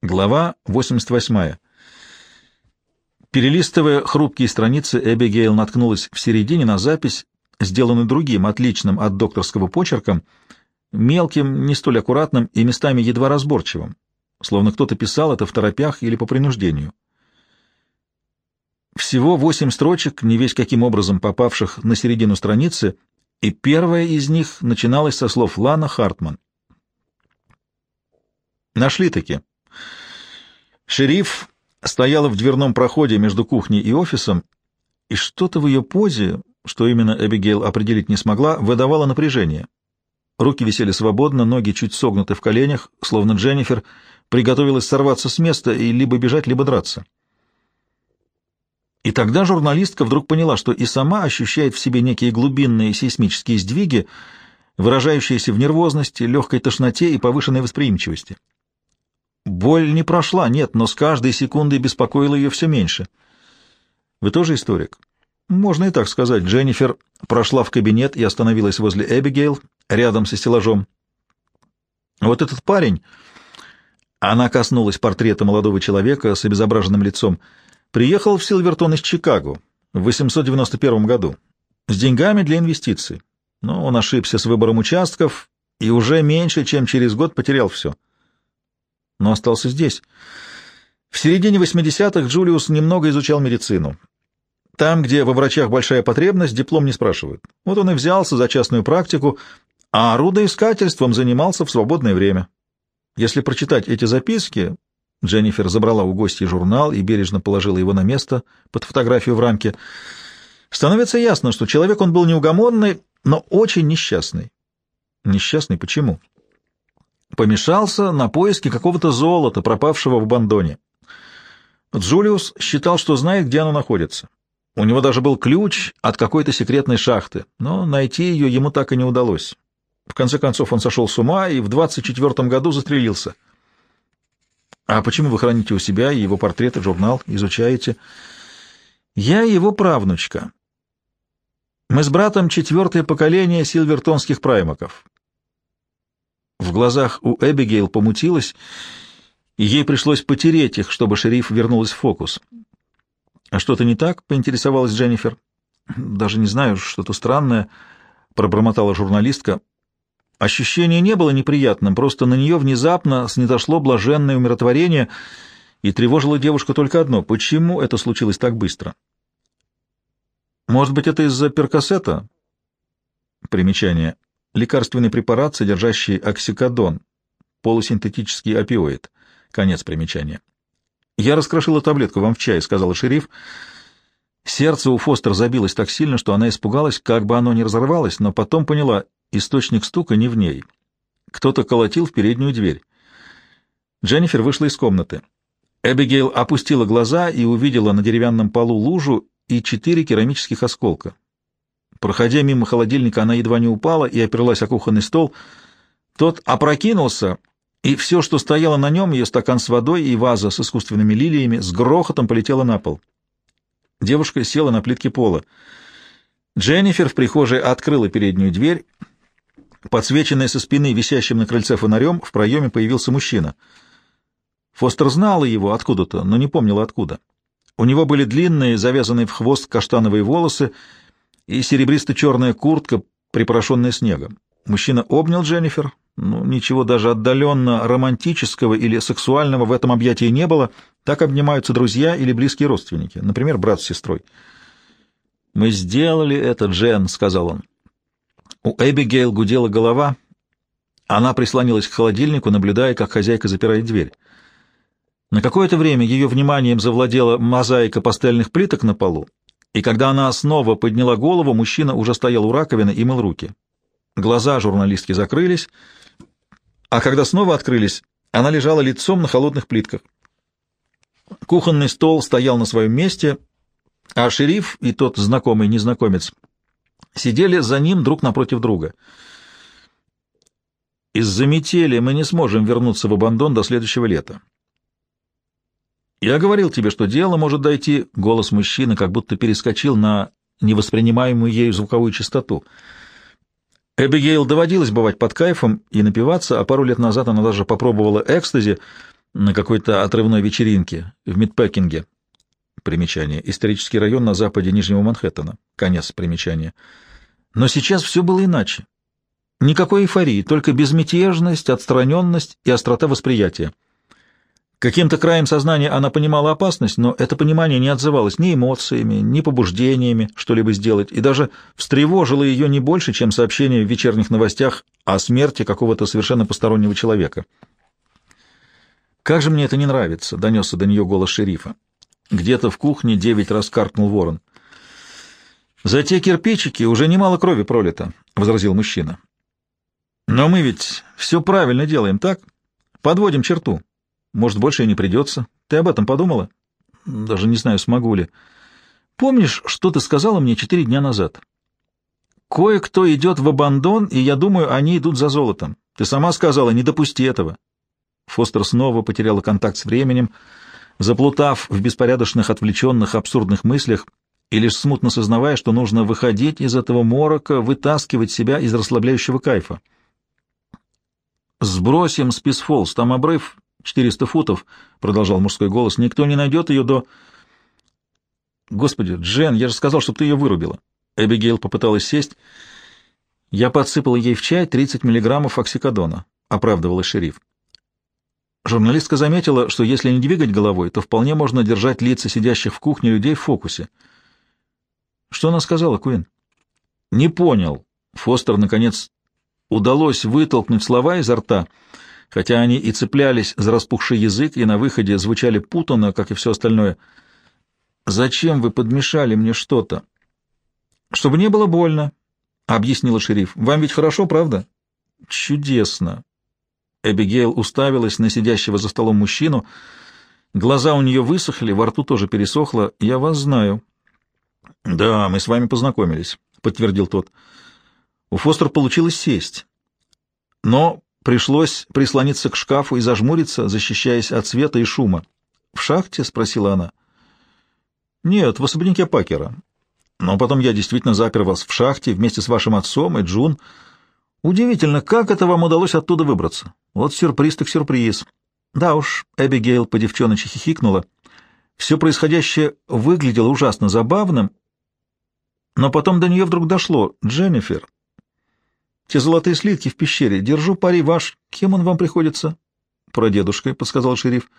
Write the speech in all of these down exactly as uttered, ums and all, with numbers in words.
Глава восемьдесят восьмая. Перелистывая хрупкие страницы, Эбигейл наткнулась в середине на запись, сделанную другим, отличным от докторского почерком, мелким, не столь аккуратным и местами едва разборчивым, словно кто-то писал это второпях или по принуждению. Всего восемь строчек, не весть каким образом попавших на середину страницы, и первая из них начиналась со слов Лана Хартман. Нашли-таки. Шериф стояла в дверном проходе между кухней и офисом, и что-то в ее позе, что именно Эбигейл определить не смогла, выдавало напряжение. Руки висели свободно, ноги чуть согнуты в коленях, словно Дженнифер приготовилась сорваться с места и либо бежать, либо драться. И тогда журналистка вдруг поняла, что и сама ощущает в себе некие глубинные сейсмические сдвиги, выражающиеся в нервозности, легкой тошноте и повышенной восприимчивости. Боль не прошла, нет, но с каждой секундой беспокоило ее все меньше. Вы тоже историк? Можно и так сказать. Дженнифер прошла в кабинет и остановилась возле Эбигейл, рядом со стеллажом. Вот этот парень, она коснулась портрета молодого человека с обезображенным лицом, приехал в Силвертон из Чикаго в восемьсот девяносто первом году с деньгами для инвестиций. Но он ошибся с выбором участков и уже меньше, чем через год потерял все. Но остался здесь. В середине восьмидесятых Джулиус немного изучал медицину. Там, где во врачах большая потребность, диплом не спрашивают. Вот он и взялся за частную практику, а рудоискательством занимался в свободное время. Если прочитать эти записки... Дженнифер забрала у гостей журнал и бережно положила его на место под фотографию в рамке. Становится ясно, что человек он был неугомонный, но очень несчастный. Несчастный почему? Помешался на поиске какого-то золота, пропавшего в Абандоне. Джулиус считал, что знает, где оно находится. У него даже был ключ от какой-то секретной шахты, но найти ее ему так и не удалось. В конце концов он сошел с ума и в двадцать четвёртом году застрелился. А почему вы храните у себя его портреты, журнал, изучаете? Я его правнучка. Мы с братом четвертое поколение силвертонских праймаков. В глазах у Эбигейл помутилось, и ей пришлось потереть их, чтобы шериф вернулась в фокус. — А что-то не так? — поинтересовалась Дженнифер. — Даже не знаю, что-то странное, — пробормотала журналистка. Ощущение не было неприятным, просто на нее внезапно снизошло блаженное умиротворение, и тревожило девушку только одно — почему это случилось так быстро? Может быть, это из-за перкосета? Примечание. Лекарственный препарат, содержащий оксикодон, полусинтетический опиоид. Конец примечания. «Я раскрошила таблетку вам в чай», — сказала шериф. Сердце у Фостер забилось так сильно, что она испугалась, как бы оно ни разорвалось, но потом поняла — источник стука не в ней. Кто-то колотил в переднюю дверь. Дженнифер вышла из комнаты. Эбигейл опустила глаза и увидела на деревянном полу лужу и четыре керамических осколка. Проходя мимо холодильника, она едва не упала и оперлась о кухонный стол. Тот опрокинулся, и все, что стояло на нем, ее стакан с водой и ваза с искусственными лилиями, с грохотом полетело на пол. Девушка села на плитке пола. Дженнифер в прихожей открыла переднюю дверь. Подсвеченная со спины висящим на крыльце фонарем, в проеме появился мужчина. Фостер знала его откуда-то, но не помнила откуда. У него были длинные, завязанные в хвост каштановые волосы и серебристо-черная куртка, припорошенная снегом. Мужчина обнял Дженнифер. Ну, ничего даже отдаленно романтического или сексуального в этом объятии не было. Так обнимаются друзья или близкие родственники, например, брат с сестрой. «Мы сделали это, Джен», — сказал он. У Эбигейл гудела голова. Она прислонилась к холодильнику, наблюдая, как хозяйка запирает дверь. На какое-то время ее вниманием завладела мозаика пастельных плиток на полу, и когда она снова подняла голову, мужчина уже стоял у раковины и мыл руки. Глаза журналистки закрылись, а когда снова открылись, она лежала лицом на холодных плитках. Кухонный стол стоял на своем месте, а шериф и тот знакомый незнакомец сидели за ним друг напротив друга. «Из-за метели мы не сможем вернуться в Абандон до следующего лета. Я говорил тебе, что дело может дойти...» Голос мужчины как будто перескочил на невоспринимаемую ею звуковую частоту. Эбигейл доводилось бывать под кайфом и напиваться, а пару лет назад она даже попробовала экстази, на какой-то отрывной вечеринке в Мидпекинге. Примечание. Исторический район на западе Нижнего Манхэттена. Конец примечания. Но сейчас все было иначе. Никакой эйфории, только безмятежность, отстраненность и острота восприятия. Каким-то краем сознания она понимала опасность, но это понимание не отзывалось ни эмоциями, ни побуждениями что-либо сделать, и даже встревожило ее не больше, чем сообщение в вечерних новостях о смерти какого-то совершенно постороннего человека. «Как же мне это не нравится!» — донесся до нее голос шерифа. Где-то в кухне девять раз каркнул ворон. «За те кирпичики уже немало крови пролито», — возразил мужчина. «Но мы ведь все правильно делаем, так? Подводим черту. Может, больше и не придется. Ты об этом подумала?» «Даже не знаю, смогу ли. Помнишь, что ты сказала мне четыре дня назад? Кое-кто идет в абандон, и я думаю, они идут за золотом. Ты сама сказала, не допусти этого». Фостер снова потеряла контакт с временем, заплутав в беспорядочных, отвлеченных, абсурдных мыслях, и лишь смутно сознавая, что нужно выходить из этого морока, вытаскивать себя из расслабляющего кайфа. «Сбросим Списфолс, там обрыв четыреста футов», — продолжал мужской голос. «Никто не найдет ее до...» «Господи, Джен, я же сказал, чтобы ты ее вырубила». Эбигейл попыталась сесть. «Я подсыпала ей в чай тридцать миллиграммов оксикодона», — оправдывалась шериф. Журналистка заметила, что если не двигать головой, то вполне можно держать лица сидящих в кухне людей в фокусе. «Что она сказала, Куин?» «Не понял». Фостер, наконец, удалось вытолкнуть слова изо рта, хотя они и цеплялись за распухший язык, и на выходе звучали путанно, как и все остальное. «Зачем вы подмешали мне что-то?» «Чтобы не было больно», — объяснила шериф. «Вам ведь хорошо, правда?» «Чудесно». Эбигейл уставилась на сидящего за столом мужчину. Глаза у нее высохли, во рту тоже пересохло. «Я вас знаю». «Да, мы с вами познакомились», — подтвердил тот. У Фостер получилось сесть, но пришлось прислониться к шкафу и зажмуриться, защищаясь от света и шума. «В шахте?» — спросила она. «Нет, в особняке Пакера. Но потом я действительно запер вас в шахте вместе с вашим отцом и Джун. Удивительно, как это вам удалось оттуда выбраться. Вот сюрприз так сюрприз». Да уж, Эбигейл по-девчоночи хихикнула. Все происходящее выглядело ужасно забавным, но потом до нее вдруг дошло. «Дженнифер, те золотые слитки в пещере, держу пари ваш. Кем он вам приходится?» «Прадедушкой», — подсказал шериф.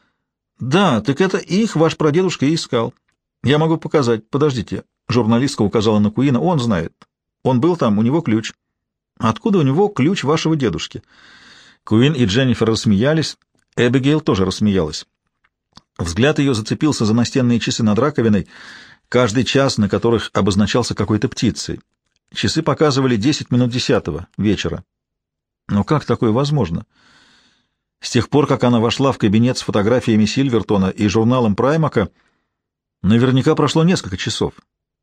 «Да, так это их ваш прадедушка и искал. Я могу показать. Подождите». Журналистка указала на Куина. «Он знает. Он был там, у него ключ». «Откуда у него ключ вашего дедушки?» Куин и Дженнифер рассмеялись. Эбигейл тоже рассмеялась. Взгляд ее зацепился за настенные часы над раковиной, каждый час на которых обозначался какой-то птицей. Часы показывали десять минут десятого вечера. Но как такое возможно? С тех пор, как она вошла в кабинет с фотографиями Сильвертона и журналом Праймака, наверняка прошло несколько часов.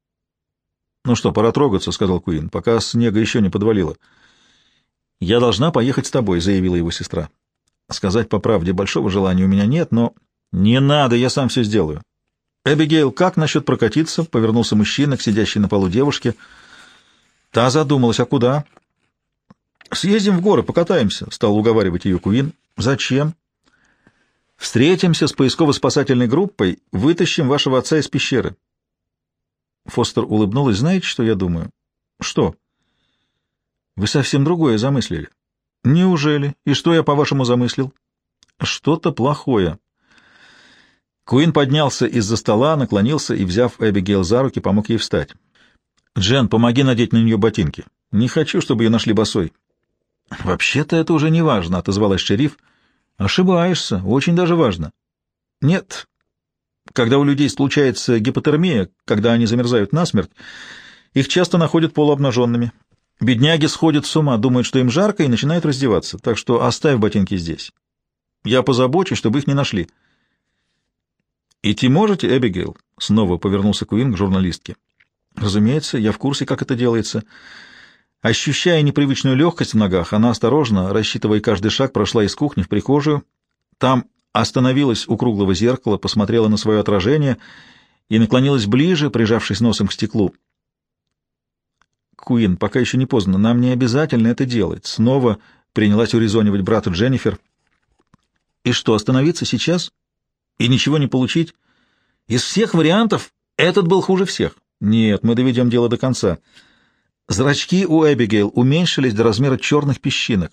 «Ну что, пора трогаться», — сказал Куин, — «пока снега еще не подвалило». «Я должна поехать с тобой», — заявила его сестра. «Сказать по правде, большого желания у меня нет, но...» «Не надо, я сам все сделаю». «Эбигейл, как насчет прокатиться?» — повернулся мужчина к сидящей на полу девушке. Та задумалась, а куда? «Съездим в горы, покатаемся», — стал уговаривать ее Куин. «Зачем?» «Встретимся с поисково-спасательной группой, вытащим вашего отца из пещеры». Фостер улыбнулась. «Знаете, что я думаю?» «Что?» «Вы совсем другое замыслили». «Неужели? И что я, по-вашему, замыслил?» «Что-то плохое». Куин поднялся из-за стола, наклонился и, взяв Эбигейл за руки, помог ей встать. «Джен, помоги надеть на нее ботинки. Не хочу, чтобы ее нашли босой». «Вообще-то это уже не важно», — отозвалась шериф. «Ошибаешься. Очень даже важно». «Нет. Когда у людей случается гипотермия, когда они замерзают насмерть, их часто находят полуобнаженными. Бедняги сходят с ума, думают, что им жарко, и начинают раздеваться. Так что оставь ботинки здесь. Я позабочусь, чтобы их не нашли». «Идти можете, Эбигейл?» — снова повернулся Куин к журналистке. «Разумеется, я в курсе, как это делается». Ощущая непривычную легкость в ногах, она осторожно, рассчитывая каждый шаг, прошла из кухни в прихожую. Там остановилась у круглого зеркала, посмотрела на свое отражение и наклонилась ближе, прижавшись носом к стеклу. «Куин, пока еще не поздно, нам не обязательно это делать». Снова принялась урезонивать брата Дженнифер. И что, остановиться сейчас? И ничего не получить? Из всех вариантов этот был хуже всех. Нет, мы доведем дело до конца. Зрачки у Эбигейл уменьшились до размера черных песчинок.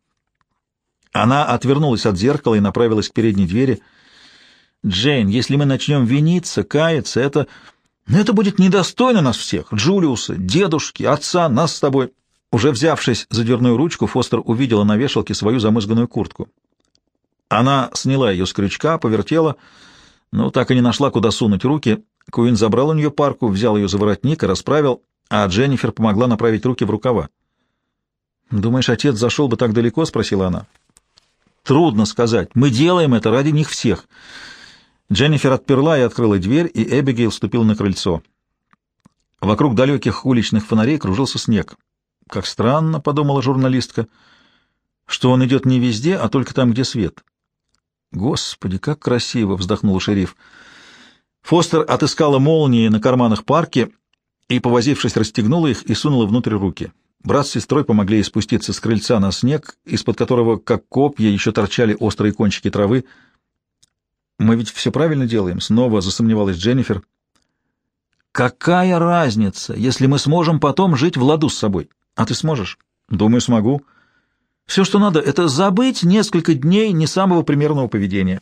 Она отвернулась от зеркала и направилась к передней двери. «Джейн, если мы начнем виниться, каяться, это... это будет недостойно нас всех, Джулиуса, дедушки, отца, нас с тобой». Уже взявшись за дверную ручку, Фостер увидела на вешалке свою замызганную куртку. Она сняла ее с крючка, повертела, но так и не нашла, куда сунуть руки. Куин забрал у нее парку, взял ее за воротник и расправил, а Дженнифер помогла направить руки в рукава. «Думаешь, отец зашел бы так далеко?» — спросила она. «Трудно сказать. Мы делаем это ради них всех». Дженнифер отперла и открыла дверь, и Эбигейл вступила на крыльцо. Вокруг далеких уличных фонарей кружился снег. «Как странно», — подумала журналистка, — «что он идет не везде, а только там, где свет». «Господи, как красиво!» — вздохнул шериф. Фостер отыскала молнии на карманах парки и, повозившись, расстегнула их и сунула внутрь руки. Брат с сестрой помогли ей спуститься с крыльца на снег, из-под которого, как копья, еще торчали острые кончики травы. «Мы ведь все правильно делаем?» — снова засомневалась Дженнифер. «Какая разница, если мы сможем потом жить в ладу с собой? А ты сможешь?» «Думаю, смогу. Все, что надо, это забыть несколько дней не самого примерного поведения».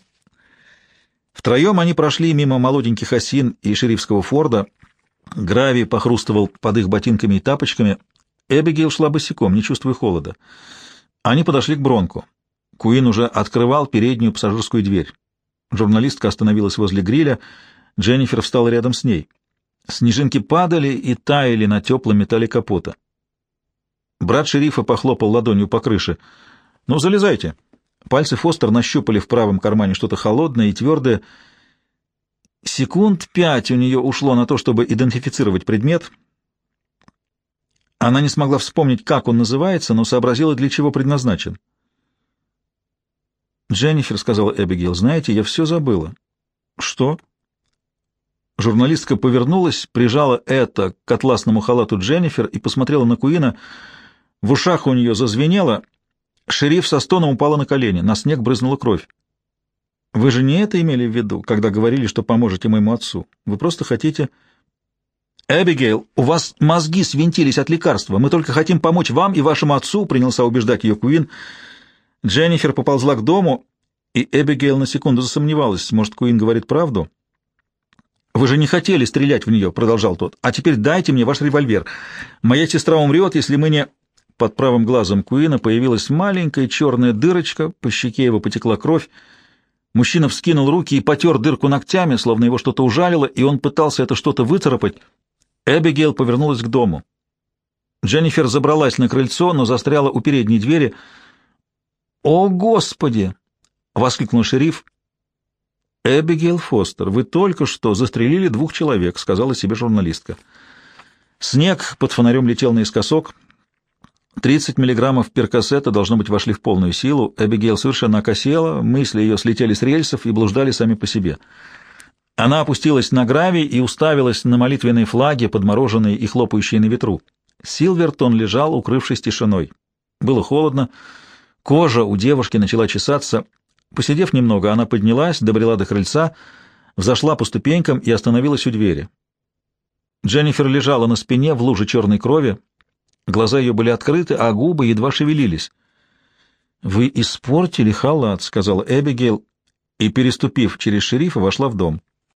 Втроем они прошли мимо молоденьких осин и шерифского форда. Гравий похрустывал под их ботинками и тапочками. Эбигейл шла босиком, не чувствуя холода. Они подошли к Бронку. Куин уже открывал переднюю пассажирскую дверь. Журналистка остановилась возле гриля. Дженнифер встала рядом с ней. Снежинки падали и таяли на теплом металле капота. Брат шерифа похлопал ладонью по крыше. «Ну, залезайте». Пальцы Фостер нащупали в правом кармане что-то холодное и твердое. Секунд пять у нее ушло на то, чтобы идентифицировать предмет. Она не смогла вспомнить, как он называется, но сообразила, для чего предназначен. «Дженнифер», — сказала Эбигейл, — «знаете, я все забыла». «Что?» Журналистка повернулась, прижала это к атласному халату Дженнифер и посмотрела на Куина. В ушах у нее зазвенело. Шериф со стоном упала на колени, на снег брызнула кровь. «Вы же не это имели в виду, когда говорили, что поможете моему отцу? Вы просто хотите...» «Эбигейл, у вас мозги свинтились от лекарства. Мы только хотим помочь вам и вашему отцу», — принялся убеждать ее Куин. Дженнифер поползла к дому, и Эбигейл на секунду засомневалась. Может, Куин говорит правду? «Вы же не хотели стрелять в нее», — продолжал тот. «А теперь дайте мне ваш револьвер. Моя сестра умрет, если мы не...» Под правым глазом Куина появилась маленькая черная дырочка, по щеке его потекла кровь. Мужчина вскинул руки и потер дырку ногтями, словно его что-то ужалило, и он пытался это что-то выцарапать. Эбигейл повернулась к дому. Дженнифер забралась на крыльцо, но застряла у передней двери. «О, Господи!» — воскликнул шериф. «Эбигейл Фостер, вы только что застрелили двух человек», — сказала себе журналистка. Снег под фонарем летел наискосок. Тридцать миллиграммов перкосета, должно быть, вошли в полную силу. Эбигейл совершенно окосела, мысли ее слетели с рельсов и блуждали сами по себе. Она опустилась на гравий и уставилась на молитвенные флаги, подмороженные и хлопающие на ветру. Силвертон лежал, укрывшись тишиной. Было холодно, кожа у девушки начала чесаться. Посидев немного, она поднялась, добрела до крыльца, взошла по ступенькам и остановилась у двери. Дженнифер лежала на спине в луже черной крови. Глаза ее были открыты, а губы едва шевелились. «Вы испортили халат», — сказала Эбигейл, и, переступив через шерифа, вошла в дом.